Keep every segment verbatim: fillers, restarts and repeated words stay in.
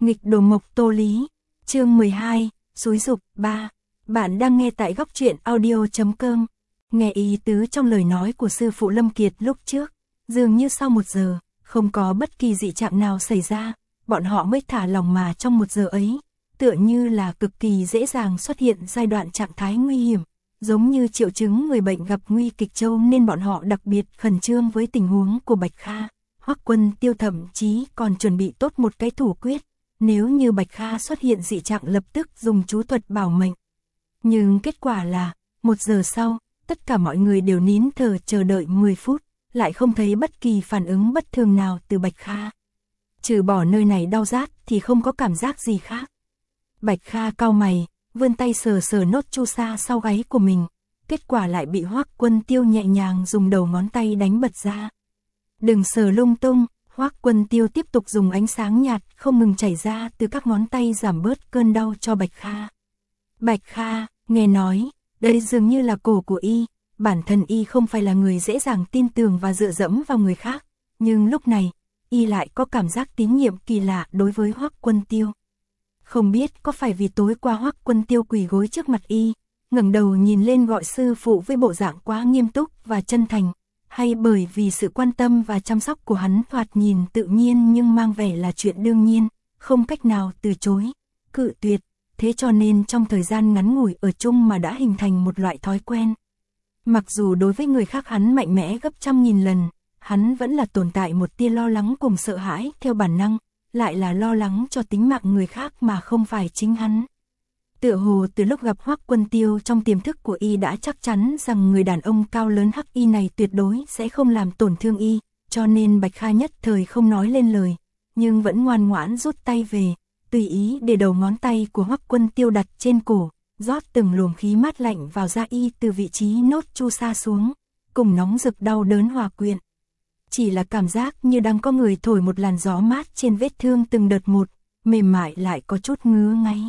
Nghịch đồ mộc Tô Lý, chương mười hai, xúi giục ba. Bạn đang nghe tại góc truyện audio chấm com. Nghe ý tứ trong lời nói của sư phụ Lâm Kiệt lúc trước, dường như sau một giờ, không có bất kỳ dị trạng nào xảy ra, bọn họ mới thả lòng mà trong một giờ ấy, tựa như là cực kỳ dễ dàng xuất hiện giai đoạn trạng thái nguy hiểm, giống như triệu chứng người bệnh gặp nguy kịch châu nên bọn họ đặc biệt khẩn trương với tình huống của Bạch Kha. Hoắc Quân Tiêu thậm chí còn chuẩn bị tốt một cái thủ quyết, nếu như Bạch Kha xuất hiện dị trạng lập tức dùng chú thuật bảo mệnh. Nhưng kết quả là, một giờ sau, tất cả mọi người đều nín thở chờ đợi mười phút, lại không thấy bất kỳ phản ứng bất thường nào từ Bạch Kha. Trừ bỏ nơi này đau rát thì không có cảm giác gì khác. Bạch Kha cau mày, vươn tay sờ sờ nốt chu sa sau gáy của mình, kết quả lại bị Hoắc Quân Tiêu nhẹ nhàng dùng đầu ngón tay đánh bật ra. Đừng sờ lung tung, Hoắc Quân Tiêu tiếp tục dùng ánh sáng nhạt không ngừng chảy ra từ các ngón tay giảm bớt cơn đau cho Bạch Kha. Bạch Kha, nghe nói, đây dường như là cổ của y, bản thân y không phải là người dễ dàng tin tưởng và dựa dẫm vào người khác, nhưng lúc này, y lại có cảm giác tín nhiệm kỳ lạ đối với Hoắc Quân Tiêu. Không biết có phải vì tối qua Hoắc Quân Tiêu quỳ gối trước mặt y, ngẩng đầu nhìn lên gọi sư phụ với bộ dạng quá nghiêm túc và chân thành, hay bởi vì sự quan tâm và chăm sóc của hắn thoạt nhìn tự nhiên nhưng mang vẻ là chuyện đương nhiên, không cách nào từ chối, cự tuyệt, thế cho nên trong thời gian ngắn ngủi ở chung mà đã hình thành một loại thói quen. Mặc dù đối với người khác hắn mạnh mẽ gấp trăm nghìn lần, hắn vẫn là tồn tại một tia lo lắng cùng sợ hãi theo bản năng, lại là lo lắng cho tính mạng người khác mà không phải chính hắn. Tựa hồ từ lúc gặp Hoắc Quân Tiêu trong tiềm thức của y đã chắc chắn rằng người đàn ông cao lớn hắc y này tuyệt đối sẽ không làm tổn thương y, cho nên Bạch Kha nhất thời không nói lên lời, nhưng vẫn ngoan ngoãn rút tay về, tùy ý để đầu ngón tay của Hoắc Quân Tiêu đặt trên cổ, rót từng luồng khí mát lạnh vào da y từ vị trí nốt chu sa xuống, cùng nóng rực đau đớn hòa quyện. Chỉ là cảm giác như đang có người thổi một làn gió mát trên vết thương từng đợt một, mềm mại lại có chút ngứa ngáy.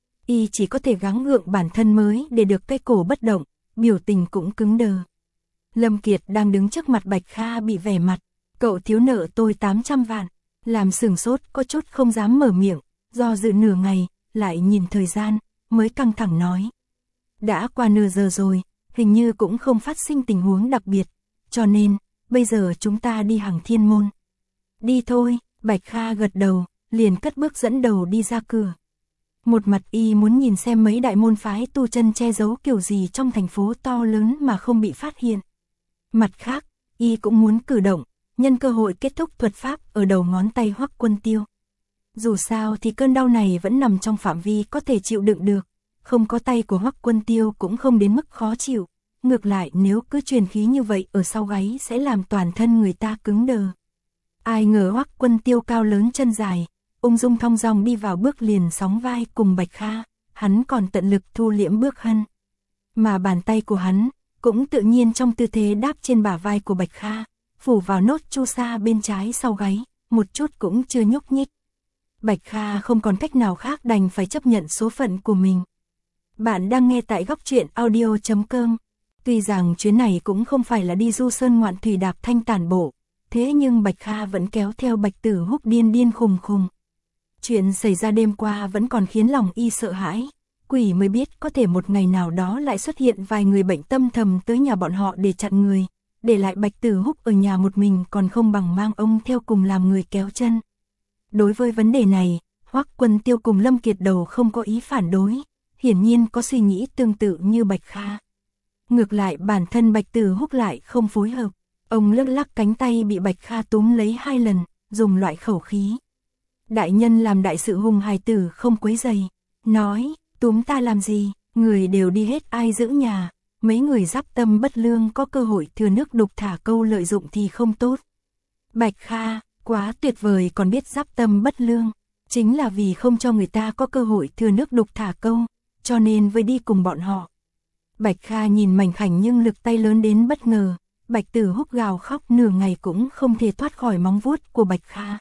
Y chỉ có thể gắng gượng bản thân mới để được cái cổ bất động, biểu tình cũng cứng đờ. Lâm Kiệt đang đứng trước mặt Bạch Kha bị vẻ mặt, cậu thiếu nợ tôi tám trăm vạn, làm sửng sốt có chút không dám mở miệng, do dự nửa ngày, lại nhìn thời gian, mới căng thẳng nói. Đã qua nửa giờ rồi, hình như cũng không phát sinh tình huống đặc biệt, cho nên, bây giờ chúng ta đi Hằng Thiên Môn. Đi thôi, Bạch Kha gật đầu, liền cất bước dẫn đầu đi ra cửa. Một mặt y muốn nhìn xem mấy đại môn phái tu chân che giấu kiểu gì trong thành phố to lớn mà không bị phát hiện. Mặt khác, y cũng muốn cử động, nhân cơ hội kết thúc thuật pháp ở đầu ngón tay Hoắc Quân Tiêu. Dù sao thì cơn đau này vẫn nằm trong phạm vi có thể chịu đựng được, không có tay của Hoắc Quân Tiêu cũng không đến mức khó chịu, ngược lại nếu cứ truyền khí như vậy ở sau gáy sẽ làm toàn thân người ta cứng đờ. Ai ngờ Hoắc Quân Tiêu cao lớn chân dài, ung dung thong dong đi vào bước liền sóng vai cùng Bạch Kha, hắn còn tận lực thu liễm bước hân. Mà bàn tay của hắn, cũng tự nhiên trong tư thế đáp trên bả vai của Bạch Kha, phủ vào nốt chu sa bên trái sau gáy, một chút cũng chưa nhúc nhích. Bạch Kha không còn cách nào khác đành phải chấp nhận số phận của mình. Bạn đang nghe tại góc truyện audio chấm com. Tuy rằng chuyến này cũng không phải là đi du sơn ngoạn thủy đạp thanh tản bộ, thế nhưng Bạch Kha vẫn kéo theo Bạch Tử Húc điên điên khùng khùng. Chuyện xảy ra đêm qua vẫn còn khiến lòng y sợ hãi, quỷ mới biết có thể một ngày nào đó lại xuất hiện vài người bệnh tâm thầm tới nhà bọn họ để chặn người, để lại Bạch Tử Húc ở nhà một mình còn không bằng mang ông theo cùng làm người kéo chân. Đối với vấn đề này, Hoắc Quân Tiêu cùng Lâm Kiệt đầu không có ý phản đối, hiển nhiên có suy nghĩ tương tự như Bạch Kha. Ngược lại bản thân Bạch Tử Húc lại không phối hợp, ông lắc lắc cánh tay bị Bạch Kha túm lấy hai lần, dùng loại khẩu khí. Đại nhân làm đại sự hùng hài tử không quấy rầy, nói, túm ta làm gì, người đều đi hết ai giữ nhà, mấy người giáp tâm bất lương có cơ hội thừa nước đục thả câu lợi dụng thì không tốt. Bạch Kha, quá tuyệt vời còn biết giáp tâm bất lương, chính là vì không cho người ta có cơ hội thừa nước đục thả câu, cho nên với đi cùng bọn họ. Bạch Kha nhìn mảnh khảnh nhưng lực tay lớn đến bất ngờ, Bạch Tử Húc gào khóc nửa ngày cũng không thể thoát khỏi móng vuốt của Bạch Kha.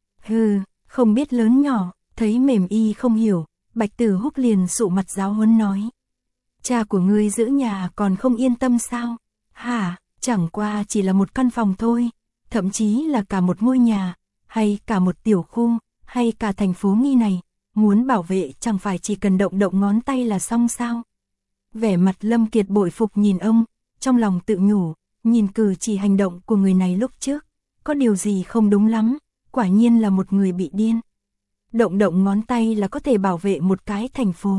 Hừ, không biết lớn nhỏ, thấy mềm y không hiểu, Bạch Tử Húc liền sụ mặt giáo huấn nói. Cha của ngươi giữ nhà còn không yên tâm sao? Hả, chẳng qua chỉ là một căn phòng thôi, thậm chí là cả một ngôi nhà, hay cả một tiểu khu, hay cả thành phố Nghi này, muốn bảo vệ chẳng phải chỉ cần động động ngón tay là xong sao? Vẻ mặt Lâm Kiệt bội phục nhìn ông, trong lòng tự nhủ, nhìn cử chỉ hành động của người này lúc trước, có điều gì không đúng lắm, quả nhiên là một người bị điên. Động động ngón tay là có thể bảo vệ một cái thành phố.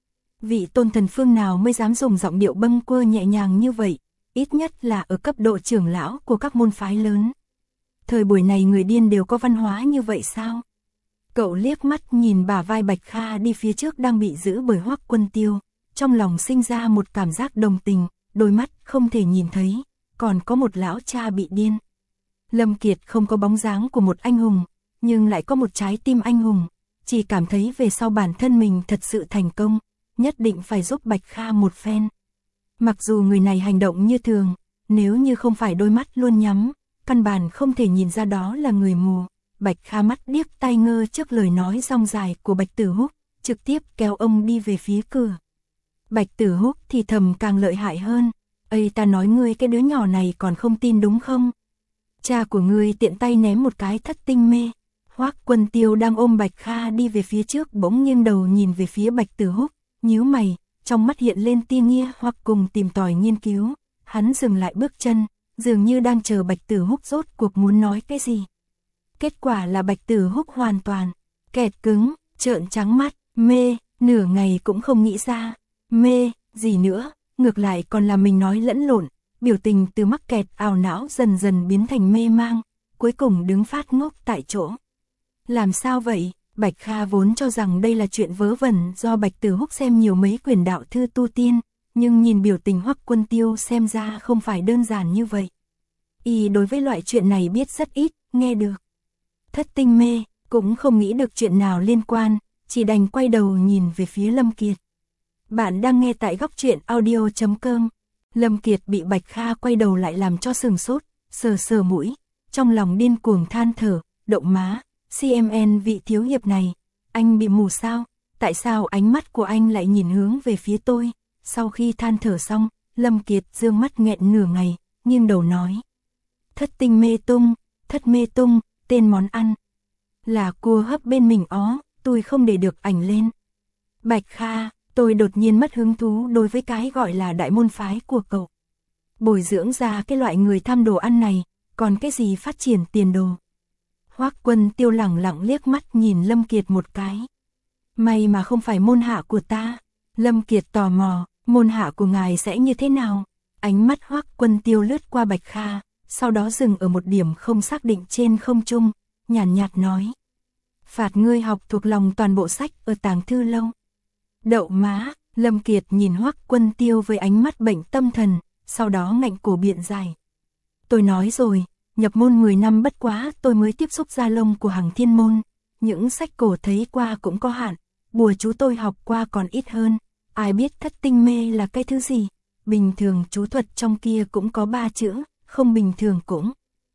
Vị tôn thần phương nào mới dám dùng giọng điệu bâng quơ nhẹ nhàng như vậy, ít nhất là ở cấp độ trưởng lão của các môn phái lớn. Thời buổi này người điên đều có văn hóa như vậy sao? Cậu liếc mắt nhìn bả vai Bạch Kha đi phía trước đang bị giữ bởi Hoắc Quân Tiêu, trong lòng sinh ra một cảm giác đồng tình, đôi mắt không thể nhìn thấy, còn có một lão cha bị điên. Lâm Kiệt không có bóng dáng của một anh hùng, nhưng lại có một trái tim anh hùng, chỉ cảm thấy về sau bản thân mình thật sự thành công, nhất định phải giúp Bạch Kha một phen. Mặc dù người này hành động như thường, nếu như không phải đôi mắt luôn nhắm, căn bản không thể nhìn ra đó là người mù. Bạch Kha mắt điếc tai ngơ trước lời nói rong dài của Bạch Tử Húc, trực tiếp kéo ông đi về phía cửa. Bạch Tử Húc thì thầm càng lợi hại hơn, "Ây, ta nói ngươi cái đứa nhỏ này còn không tin đúng không? Cha của ngươi tiện tay ném một cái thất tinh mê." Hoắc Quân Tiêu đang ôm Bạch Kha đi về phía trước bỗng nghiêng đầu nhìn về phía Bạch Tử Húc, nhíu mày, trong mắt hiện lên tia nghi hoặc cùng tìm tòi nghiên cứu. Hắn dừng lại bước chân, dường như đang chờ Bạch Tử Húc rốt cuộc muốn nói cái gì. Kết quả là Bạch Tử Húc hoàn toàn kẹt cứng, trợn trắng mắt, mê, nửa ngày cũng không nghĩ ra, mê, gì nữa, ngược lại còn là mình nói lẫn lộn, biểu tình từ mắc kẹt ảo não dần dần biến thành mê mang, cuối cùng đứng phát ngốc tại chỗ. Làm sao vậy? Bạch Kha vốn cho rằng đây là chuyện vớ vẩn do Bạch Tử Húc xem nhiều mấy quyển đạo thư tu tiên, nhưng nhìn biểu tình Hoắc Quân Tiêu xem ra không phải đơn giản như vậy. Y đối với loại chuyện này biết rất ít, nghe được thất tinh mê, cũng không nghĩ được chuyện nào liên quan, chỉ đành quay đầu nhìn về phía Lâm Kiệt. Bạn đang nghe tại góc truyện audio chấm com. Lâm Kiệt bị Bạch Kha quay đầu lại làm cho sừng sốt, sờ sờ mũi, trong lòng điên cuồng than thở, động má, xê em en vị thiếu hiệp này, anh bị mù sao? Tại sao ánh mắt của anh lại nhìn hướng về phía tôi? Sau khi than thở xong, Lâm Kiệt dương mắt nghẹn nửa ngày, nghiêng đầu nói. Thất tinh mê tung, thất mê tung, tên món ăn. Là cua hấp bên mình ó, tôi không để được ảnh lên. Bạch Kha, tôi đột nhiên mất hứng thú đối với cái gọi là đại môn phái của cậu. Bồi dưỡng ra cái loại người tham đồ ăn này, còn cái gì phát triển tiền đồ. Hoắc Quân Tiêu lẳng lặng liếc mắt nhìn Lâm Kiệt một cái. May mà không phải môn hạ của ta. Lâm Kiệt tò mò, môn hạ của ngài sẽ như thế nào? Ánh mắt Hoắc Quân Tiêu lướt qua Bạch Kha, sau đó dừng ở một điểm không xác định trên không trung, nhàn nhạt, nhạt nói. Phạt ngươi học thuộc lòng toàn bộ sách ở tàng thư lâu. Đậu má, Lâm Kiệt nhìn Hoắc Quân Tiêu với ánh mắt bệnh tâm thần, sau đó ngạnh cổ biện dài. Tôi nói rồi, nhập môn mười năm bất quá tôi mới tiếp xúc gia lông của Hằng Thiên Môn. Những sách cổ thấy qua cũng có hạn, bùa chú tôi học qua còn ít hơn. Ai biết thất tinh mê là cái thứ gì? Bình thường chú thuật trong kia cũng có ba chữ, không bình thường cũng.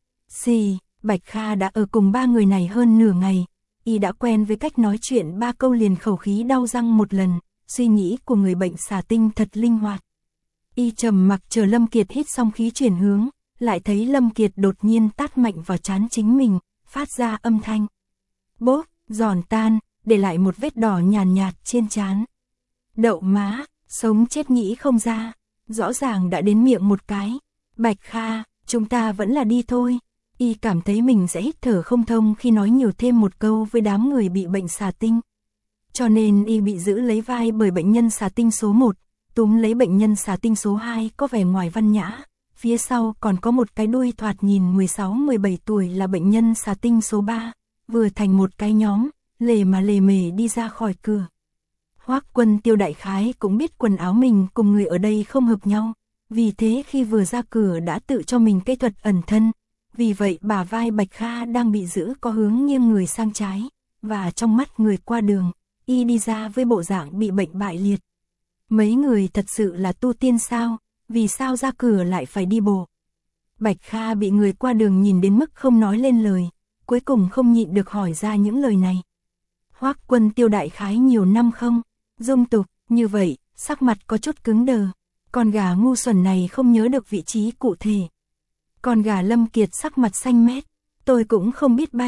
Xì, Bạch Kha đã ở cùng ba người này hơn nửa ngày. Y đã quen với cách nói chuyện ba câu liền khẩu khí đau răng một lần, suy nghĩ của người bệnh xà tinh thật linh hoạt. Y trầm mặc chờ Lâm Kiệt hít xong khí chuyển hướng, lại thấy Lâm Kiệt đột nhiên tát mạnh vào trán chính mình, phát ra âm thanh. Bốp, giòn tan, để lại một vết đỏ nhàn nhạt, nhạt trên trán. Đậu má, sống chết nghĩ không ra, rõ ràng đã đến miệng một cái. Bạch Kha, chúng ta vẫn là đi thôi. Y cảm thấy mình sẽ hít thở không thông khi nói nhiều thêm một câu với đám người bị bệnh xà tinh. Cho nên Y bị giữ lấy vai bởi bệnh nhân xà tinh số một, túm lấy bệnh nhân xà tinh số hai có vẻ ngoài văn nhã. Phía sau còn có một cái đuôi thoạt nhìn mười sáu mười bảy tuổi là bệnh nhân xà tinh số ba, vừa thành một cái nhóm, lề mà lề mề đi ra khỏi cửa. Hoắc Quân Tiêu đại khái cũng biết quần áo mình cùng người ở đây không hợp nhau, vì thế khi vừa ra cửa đã tự cho mình cây thuật ẩn thân. Vì vậy bả vai Bạch Kha đang bị giữ có hướng nghiêng người sang trái, và trong mắt người qua đường, Y đi ra với bộ dạng bị bệnh bại liệt. Mấy người thật sự là tu tiên sao? Vì sao ra cửa lại phải đi bộ? Bạch Kha bị người qua đường nhìn đến mức không nói lên lời, cuối cùng không nhịn được hỏi ra những lời này. Hoắc Quân Tiêu đại khái nhiều năm không? Dung tục, như vậy, sắc mặt có chút cứng đờ. Con gà ngu xuẩn này không nhớ được vị trí cụ thể. Con gà Lâm Kiệt sắc mặt xanh mét, tôi cũng không biết bay.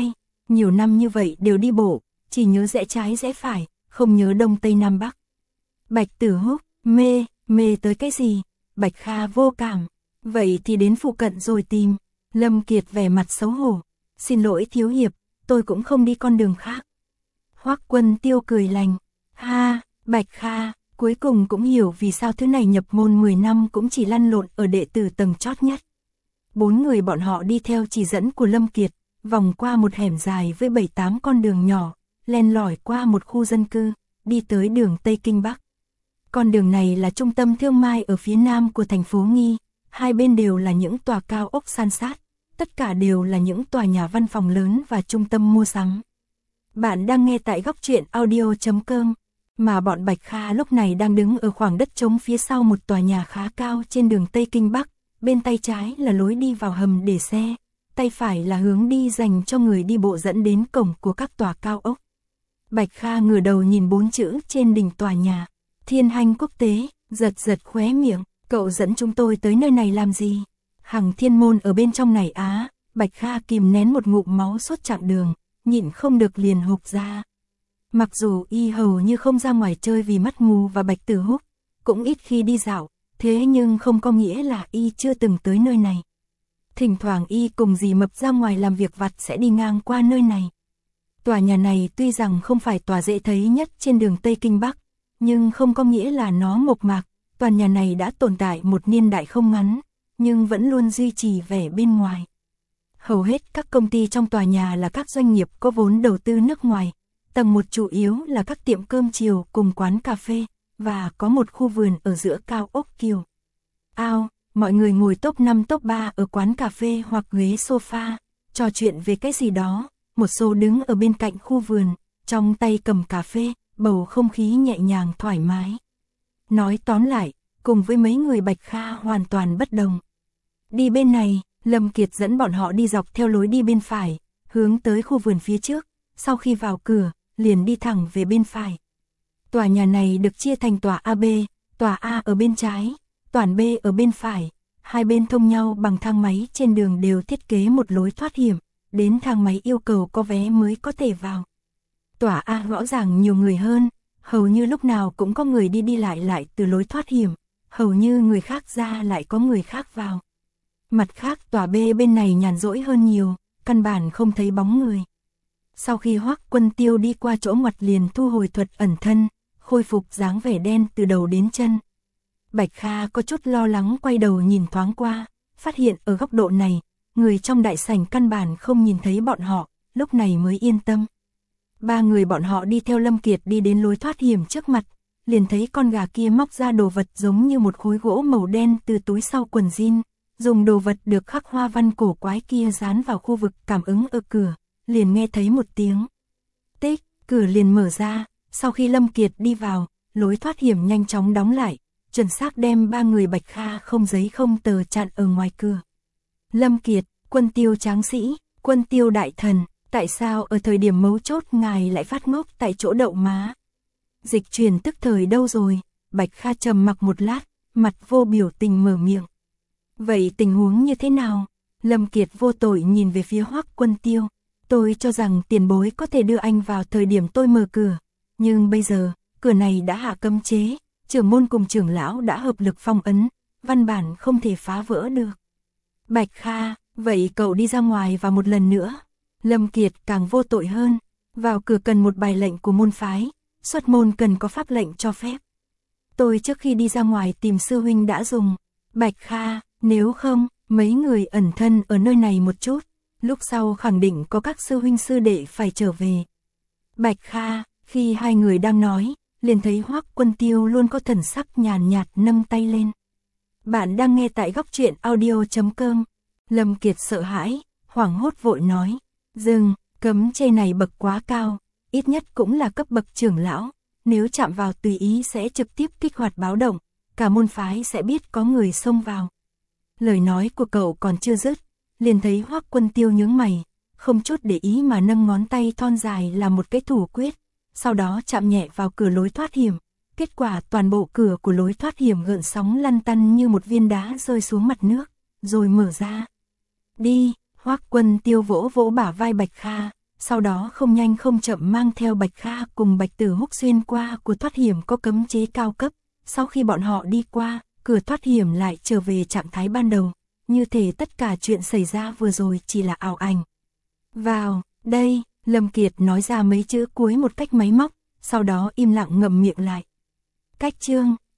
Nhiều năm như vậy đều đi bộ, chỉ nhớ rẽ trái rẽ phải, không nhớ đông tây nam bắc. Bạch Tử Húc, mê, mê tới cái gì? Bạch Kha vô cảm. Vậy thì đến phụ cận rồi tìm. Lâm Kiệt vẻ mặt xấu hổ. Xin lỗi thiếu hiệp, tôi cũng không đi con đường khác. Hoắc Quân Tiêu cười lành. Ha, Bạch Kha, cuối cùng cũng hiểu vì sao thứ này nhập môn mười năm cũng chỉ lăn lộn ở đệ tử tầng chót nhất. Bốn người bọn họ đi theo chỉ dẫn của Lâm Kiệt, vòng qua một hẻm dài với bảy tám con đường nhỏ, len lỏi qua một khu dân cư, đi tới đường Tây Kinh Bắc. Con đường này là trung tâm thương mại ở phía nam của thành phố Nghi, hai bên đều là những tòa cao ốc san sát, tất cả đều là những tòa nhà văn phòng lớn và trung tâm mua sắm. Bạn đang nghe tại góc truyện audio chấm com, mà bọn Bạch Kha lúc này đang đứng ở khoảng đất trống phía sau một tòa nhà khá cao trên đường Tây Kinh Bắc, bên tay trái là lối đi vào hầm để xe, tay phải là hướng đi dành cho người đi bộ dẫn đến cổng của các tòa cao ốc. Bạch Kha ngửa đầu nhìn bốn chữ trên đỉnh tòa nhà, Thiên Hành Quốc tế, giật giật khóe miệng, cậu dẫn chúng tôi tới nơi này làm gì? Hằng Thiên Môn ở bên trong này á. Bạch Kha kìm nén một ngụm máu suốt chặng đường, nhịn không được liền hộc ra. Mặc dù y hầu như không ra ngoài chơi vì mắt mù và Bạch Tử Húc, cũng ít khi đi dạo, thế nhưng không có nghĩa là y chưa từng tới nơi này. Thỉnh thoảng y cùng dì Mập ra ngoài làm việc vặt sẽ đi ngang qua nơi này. Tòa nhà này tuy rằng không phải tòa dễ thấy nhất trên đường Tây Kinh Bắc, nhưng không có nghĩa là nó mộc mạc. Tòa nhà này đã tồn tại một niên đại không ngắn, nhưng vẫn luôn duy trì vẻ bên ngoài. Hầu hết các công ty trong tòa nhà là các doanh nghiệp có vốn đầu tư nước ngoài. Tầng một chủ yếu là các tiệm cơm chiều cùng quán cà phê, và có một khu vườn ở giữa cao ốc Kiều Ao. Mọi người ngồi top năm top ba ở quán cà phê hoặc ghế sofa, trò chuyện về cái gì đó. Một số đứng ở bên cạnh khu vườn, trong tay cầm cà phê, bầu không khí nhẹ nhàng thoải mái. Nói tóm lại, cùng với mấy người Bạch Kha hoàn toàn bất đồng. Đi bên này, Lâm Kiệt dẫn bọn họ đi dọc theo lối đi bên phải, hướng tới khu vườn phía trước, sau khi vào cửa, liền đi thẳng về bên phải. Tòa nhà này được chia thành tòa a bê, tòa A ở bên trái, tòa B ở bên phải, hai bên thông nhau bằng thang máy, trên đường đều thiết kế một lối thoát hiểm, đến thang máy yêu cầu có vé mới có thể vào. Tòa A rõ ràng nhiều người hơn, hầu như lúc nào cũng có người đi đi lại lại từ lối thoát hiểm, hầu như người khác ra lại có người khác vào. Mặt khác tòa B bên này nhàn rỗi hơn nhiều, căn bản không thấy bóng người. Sau khi Hoắc Quân Tiêu đi qua chỗ ngoặt liền thu hồi thuật ẩn thân, khôi phục dáng vẻ đen từ đầu đến chân. Bạch Kha có chút lo lắng quay đầu nhìn thoáng qua, phát hiện ở góc độ này, người trong đại sảnh căn bản không nhìn thấy bọn họ, lúc này mới yên tâm. Ba người bọn họ đi theo Lâm Kiệt đi đến lối thoát hiểm trước mặt, liền thấy con gà kia móc ra đồ vật giống như một khối gỗ màu đen từ túi sau quần jean, dùng đồ vật được khắc hoa văn cổ quái kia dán vào khu vực cảm ứng ở cửa, liền nghe thấy một tiếng tích, cửa liền mở ra. Sau khi Lâm Kiệt đi vào, lối thoát hiểm nhanh chóng đóng lại, chuẩn xác đem ba người Bạch Kha không giấy không tờ chặn ở ngoài cửa. Lâm Kiệt, Quân Tiêu tráng sĩ, Quân Tiêu đại thần, tại sao ở thời điểm mấu chốt ngài lại phát ngốc tại chỗ đậu má? Dịch chuyển tức thời đâu rồi? Bạch Kha trầm mặc một lát, mặt vô biểu tình mở miệng. Vậy tình huống như thế nào? Lâm Kiệt vô tội nhìn về phía Hoắc Quân Tiêu. Tôi cho rằng tiền bối có thể đưa anh vào thời điểm tôi mở cửa. Nhưng bây giờ, cửa này đã hạ cấm chế, trưởng môn cùng trưởng lão đã hợp lực phong ấn, văn bản không thể phá vỡ được. Bạch Kha, vậy cậu đi ra ngoài và một lần nữa. Lâm Kiệt càng vô tội hơn, vào cửa cần một bài lệnh của môn phái, xuất môn cần có pháp lệnh cho phép. Tôi trước khi đi ra ngoài tìm sư huynh đã dùng. Bạch Kha, nếu không, mấy người ẩn thân ở nơi này một chút, lúc sau khẳng định có các sư huynh sư đệ phải trở về. Bạch Kha, khi hai người đang nói, liền thấy Hoắc Quân Tiêu luôn có thần sắc nhàn nhạt nâng tay lên. Bạn đang nghe tại góc truyện audio chấm com. Lâm Kiệt sợ hãi, hoảng hốt vội nói, dừng, cấm chế này bậc quá cao, ít nhất cũng là cấp bậc trưởng lão, nếu chạm vào tùy ý sẽ trực tiếp kích hoạt báo động, cả môn phái sẽ biết có người xông vào. Lời nói của cậu còn chưa dứt, liền thấy Hoắc Quân Tiêu nhướng mày, không chút để ý mà nâng ngón tay thon dài là một cái thủ quyết, sau đó chạm nhẹ vào cửa lối thoát hiểm. Kết quả toàn bộ cửa của lối thoát hiểm gợn sóng lăn tăn như một viên đá rơi xuống mặt nước, rồi mở ra. Đi, Hoắc Quân Tiêu vỗ vỗ bả vai Bạch Kha, sau đó không nhanh không chậm mang theo Bạch Kha cùng Bạch Tử Húc xuyên qua cửa thoát hiểm có cấm chế cao cấp. Sau khi bọn họ đi qua, cửa thoát hiểm lại trở về trạng thái ban đầu, như thể tất cả chuyện xảy ra vừa rồi chỉ là ảo ảnh. Vào, đây, Lâm Kiệt nói ra mấy chữ cuối một cách máy móc, sau đó im lặng ngậm miệng lại. Cách chương